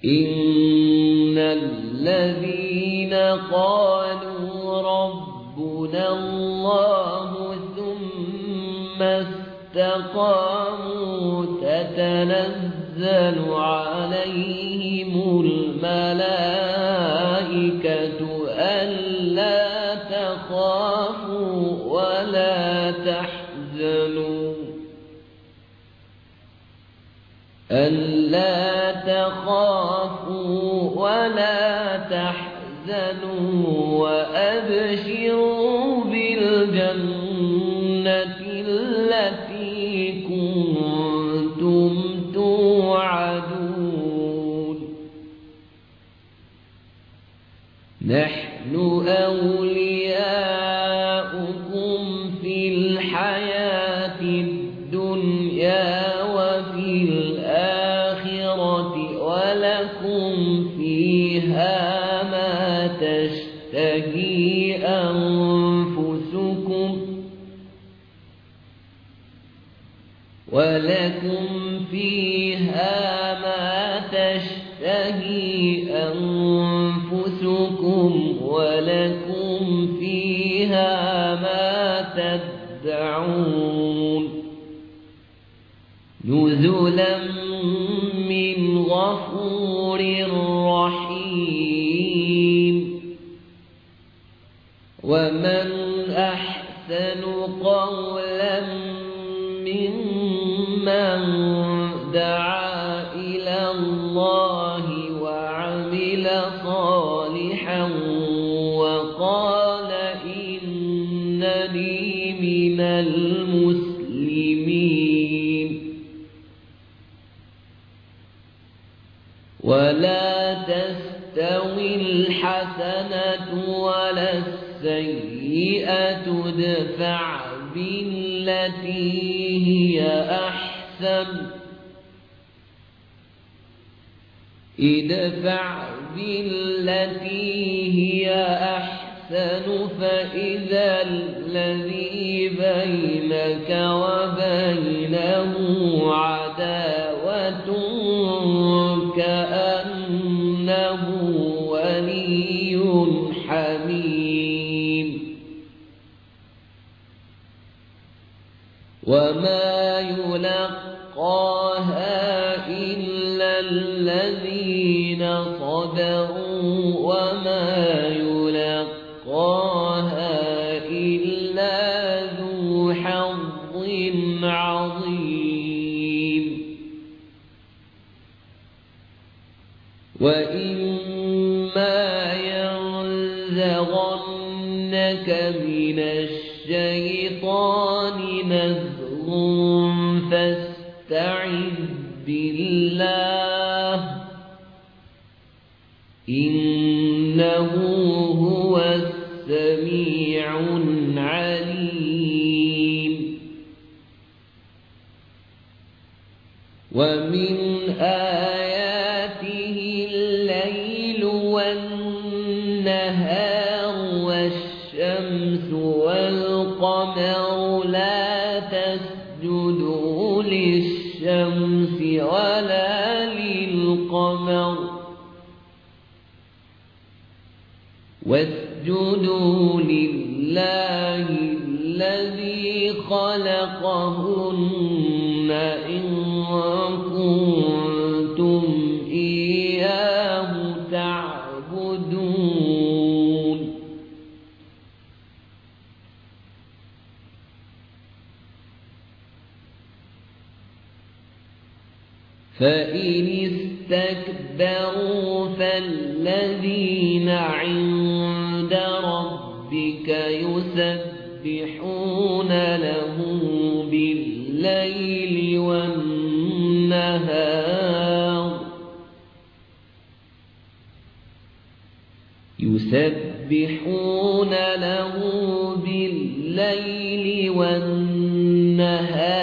إن الذين قالوا ربنا الله ثم استقاموا تتنزل عليهم الملائكة ألا تخافوا ولا تحزنوا وأبشروا بالجنة التي كنتم توعدون نحن أولياؤكم في الحياة الدنيا وفي الآخرة ولكم فيها ما تشتهي أنفسكم ولكم فيها ما تدعون نزلا من غفور رحيم ومن أحسن قولا ممن دعا إلى الله وعمل صالحا وقال إنني من المسلمين ولا تستوي الحسنة ولا السيئة ادفع بالتي هي أحسن فإذا الذي بينك وبينه عداوة كأنه ولي حميم وما يلقاها إلا الذين صبروا وما يلقاها إلا ذو حظ عظيم وإما ينزغنك من الشيطان نزغ فاستعذ بالله إنه هو السميع العليم ومن آياته الليل والنهار والشمس والقمر لا تسجدوا للشمس ولا للقمر واسجدوا لله الذي خلقهن إن كنتم إياه تعبدون فإن استكبروا فالذين عند ربك يسبحون له بالليل والنهار